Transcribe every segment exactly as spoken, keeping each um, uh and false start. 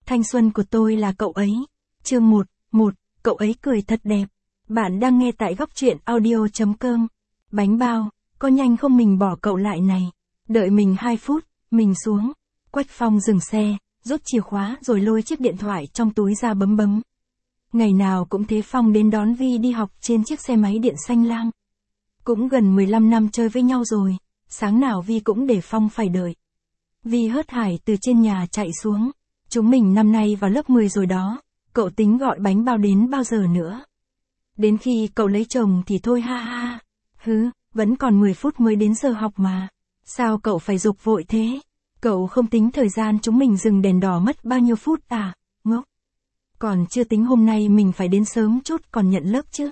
Thanh xuân của tôi là cậu ấy. Chương một, một, cậu ấy cười thật đẹp. Bạn đang nghe tại góc truyện audio chấm com. Bánh bao, có nhanh không mình bỏ cậu lại này. Đợi mình hai phút, mình xuống. Quách Phong dừng xe, rút chìa khóa rồi lôi chiếc điện thoại trong túi ra bấm bấm. Ngày nào cũng thế Phong đến đón Vi đi học trên chiếc xe máy điện xanh lam. Cũng gần mười lăm năm chơi với nhau rồi, sáng nào Vi cũng để Phong phải đợi. Vi hớt hải từ trên nhà chạy xuống. Chúng mình năm nay vào lớp mười rồi đó, cậu tính gọi bánh bao đến bao giờ nữa? Đến khi cậu lấy chồng thì thôi ha ha. Hứ, vẫn còn mười phút mới đến giờ học mà. Sao cậu phải giục vội thế? Cậu không tính thời gian chúng mình dừng đèn đỏ mất bao nhiêu phút à? Ngốc. Còn chưa tính hôm nay mình phải đến sớm chút còn nhận lớp chứ.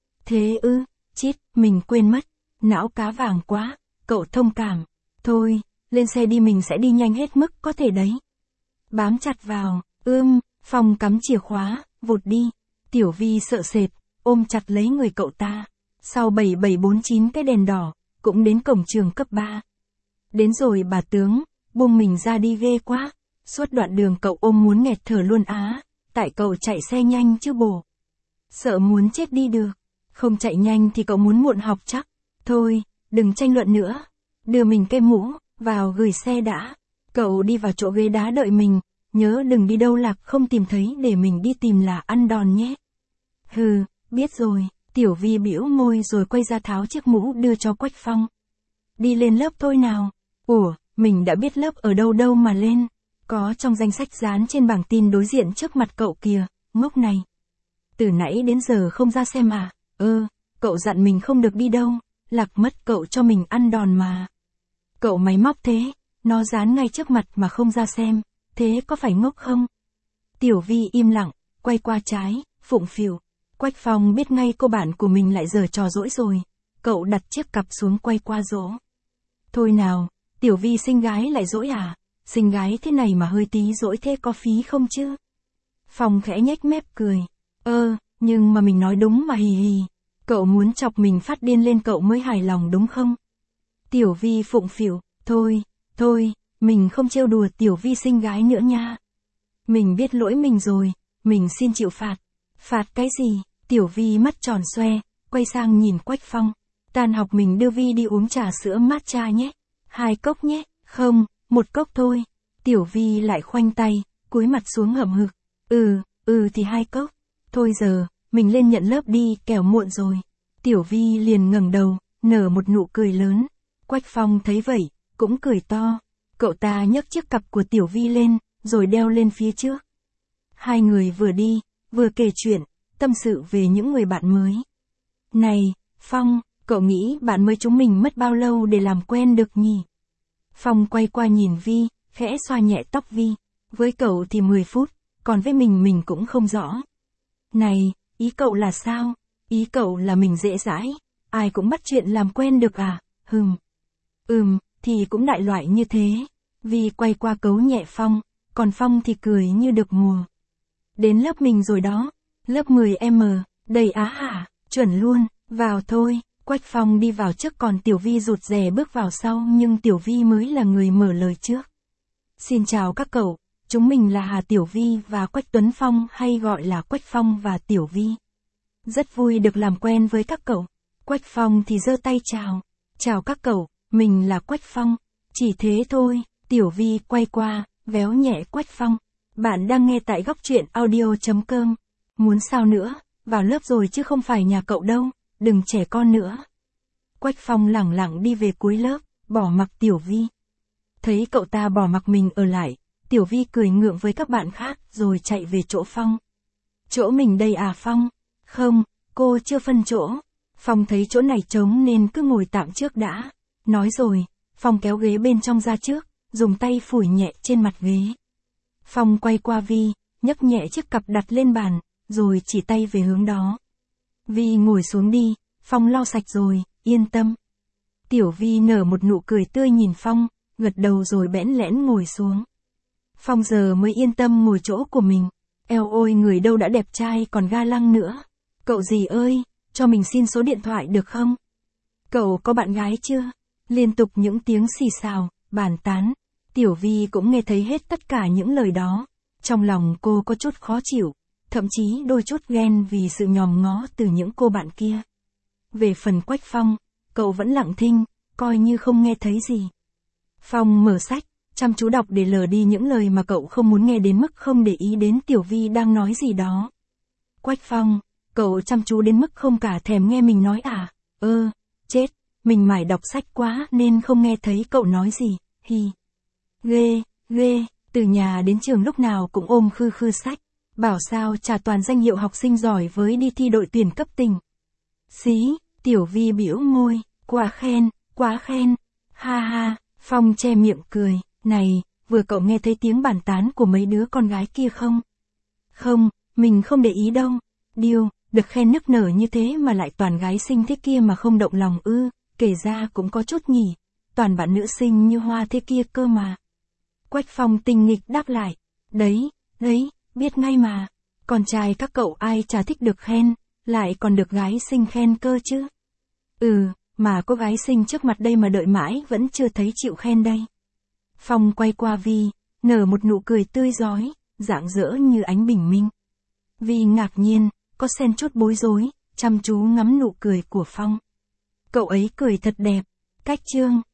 Thế ư, chít, mình quên mất. Não cá vàng quá, cậu thông cảm. Thôi, lên xe đi mình sẽ đi nhanh hết mức có thể đấy. Bám chặt vào, ưm, Phong cắm chìa khóa, vụt đi. Tiểu Vi sợ sệt, ôm chặt lấy người cậu ta. Sau bảy bảy bốn chín cái đèn đỏ, cũng đến cổng trường cấp ba. Đến rồi bà tướng, buông mình ra đi ghê quá. Suốt đoạn đường cậu ôm muốn nghẹt thở luôn á. Tại cậu chạy xe nhanh chứ bồ. Sợ muốn chết đi được. Không chạy nhanh thì cậu muốn muộn học chắc. Thôi, đừng tranh luận nữa. Đưa mình cái mũ, vào gửi xe đã. Cậu đi vào chỗ ghế đá đợi mình. Nhớ đừng đi đâu lạc không tìm thấy để mình đi tìm là ăn đòn nhé. Hừ, biết rồi. Tiểu Vi bĩu môi rồi quay ra tháo chiếc mũ đưa cho Quách Phong. Đi lên lớp thôi nào. Ủa, mình đã biết lớp ở đâu đâu mà lên. Có trong danh sách dán trên bảng tin đối diện trước mặt cậu kìa, ngốc này. Từ nãy đến giờ không ra xem à? Ơ, cậu dặn mình không được đi đâu, lạc mất cậu cho mình ăn đòn mà. Cậu máy móc thế, nó dán ngay trước mặt mà không ra xem, thế có phải ngốc không? Tiểu Vi im lặng, quay qua trái, phụng phịu. Quách Phong biết ngay cô bạn của mình lại giở trò dỗi rồi. Cậu đặt chiếc cặp xuống quay qua dỗ. Thôi nào, Tiểu Vi xinh gái lại dỗi à? Xinh gái thế này mà hơi tí dỗi thế có phí không chứ? Phong khẽ nhếch mép cười. Ơ, nhưng mà mình nói đúng mà hì hì. Cậu muốn chọc mình phát điên lên cậu mới hài lòng đúng không? Tiểu Vi phụng phịu. Thôi, thôi, mình không trêu đùa Tiểu Vi xinh gái nữa nha. Mình biết lỗi mình rồi, mình xin chịu phạt. Phạt cái gì? Tiểu Vi mắt tròn xoe, quay sang nhìn Quách Phong. Tan học mình đưa Vi đi uống trà sữa matcha nhé. Hai cốc nhé. Không, một cốc thôi. Tiểu Vi lại khoanh tay, cúi mặt xuống hậm hực. Ừ, ừ thì hai cốc. Thôi giờ, mình lên nhận lớp đi, kẻo muộn rồi. Tiểu Vi liền ngẩng đầu, nở một nụ cười lớn. Quách Phong thấy vậy, cũng cười to. Cậu ta nhấc chiếc cặp của Tiểu Vi lên, rồi đeo lên phía trước. Hai người vừa đi, vừa kể chuyện, tâm sự về những người bạn mới. Này, Phong, cậu nghĩ bạn mới chúng mình mất bao lâu để làm quen được nhỉ? Phong quay qua nhìn Vi, khẽ xoa nhẹ tóc Vi. Với cậu thì mười phút, còn với mình mình cũng không rõ. Này, ý cậu là sao? Ý cậu là mình dễ dãi, ai cũng bắt chuyện làm quen được à? Hừm. Ừm, thì cũng đại loại như thế. Vi quay qua cấu nhẹ Phong, còn Phong thì cười như được mùa. Đến lớp mình rồi đó, lớp mười em, đầy á hả, chuẩn luôn, vào thôi. Quách Phong đi vào trước còn Tiểu Vi rụt rè bước vào sau nhưng Tiểu Vi mới là người mở lời trước. Xin chào các cậu, chúng mình là Hà Tiểu Vi và Quách Tuấn Phong hay gọi là Quách Phong và Tiểu Vi. Rất vui được làm quen với các cậu. Quách Phong thì giơ tay chào. Chào các cậu, mình là Quách Phong. Chỉ thế thôi, Tiểu Vi quay qua, véo nhẹ Quách Phong. Bạn đang nghe tại góc truyện audio chấm com. Muốn sao nữa, vào lớp rồi chứ không phải nhà cậu đâu, đừng trẻ con nữa. Quách Phong lẳng lặng đi về cuối lớp, bỏ mặc Tiểu Vi. Thấy cậu ta bỏ mặc mình ở lại, Tiểu Vi cười ngượng với các bạn khác rồi chạy về chỗ Phong. Chỗ mình đây à Phong? Không, cô chưa phân chỗ. Phong thấy chỗ này trống nên cứ ngồi tạm trước đã. Nói rồi, Phong kéo ghế bên trong ra trước, dùng tay phủi nhẹ trên mặt ghế. Phong quay qua Vi, nhấc nhẹ chiếc cặp đặt lên bàn, rồi chỉ tay về hướng đó. Vi ngồi xuống đi, Phong lau sạch rồi, yên tâm. Tiểu Vi nở một nụ cười tươi nhìn Phong, gật đầu rồi bẽn lẽn ngồi xuống. Phong giờ mới yên tâm ngồi chỗ của mình. Eo ôi người đâu đã đẹp trai còn ga lăng nữa. Cậu gì ơi, cho mình xin số điện thoại được không? Cậu có bạn gái chưa? Liên tục những tiếng xì xào, bàn tán. Tiểu Vi cũng nghe thấy hết tất cả những lời đó. Trong lòng cô có chút khó chịu, thậm chí đôi chút ghen vì sự nhòm ngó từ những cô bạn kia. Về phần Quách Phong, cậu vẫn lặng thinh, coi như không nghe thấy gì. Phong mở sách, chăm chú đọc để lờ đi những lời mà cậu không muốn nghe đến mức không để ý đến Tiểu Vi đang nói gì đó. Quách Phong, cậu chăm chú đến mức không cả thèm nghe mình nói à? Ơ, chết, mình mải đọc sách quá nên không nghe thấy cậu nói gì, hi. Ghê, ghê, từ nhà đến trường lúc nào cũng ôm khư khư sách, bảo sao trả toàn danh hiệu học sinh giỏi với đi thi đội tuyển cấp tỉnh. Xí, Tiểu Vi bĩu môi, quá khen, quá khen, ha ha, Phong che miệng cười, này, vừa cậu nghe thấy tiếng bàn tán của mấy đứa con gái kia không? Không, mình không để ý đâu. Điêu, được khen nức nở như thế mà lại toàn gái xinh thế kia mà không động lòng ư, kể ra cũng có chút nhỉ, toàn bạn nữ xinh như hoa thế kia cơ mà. Quách Phong tinh nghịch đáp lại, đấy, đấy, biết ngay mà, con trai các cậu ai chả thích được khen, lại còn được gái xinh khen cơ chứ. Ừ, mà có gái xinh trước mặt đây mà đợi mãi vẫn chưa thấy chịu khen đây. Phong quay qua Vi, nở một nụ cười tươi rói, rạng rỡ như ánh bình minh. Vi ngạc nhiên, có xen chút bối rối, chăm chú ngắm nụ cười của Phong. Cậu ấy cười thật đẹp, cách chương.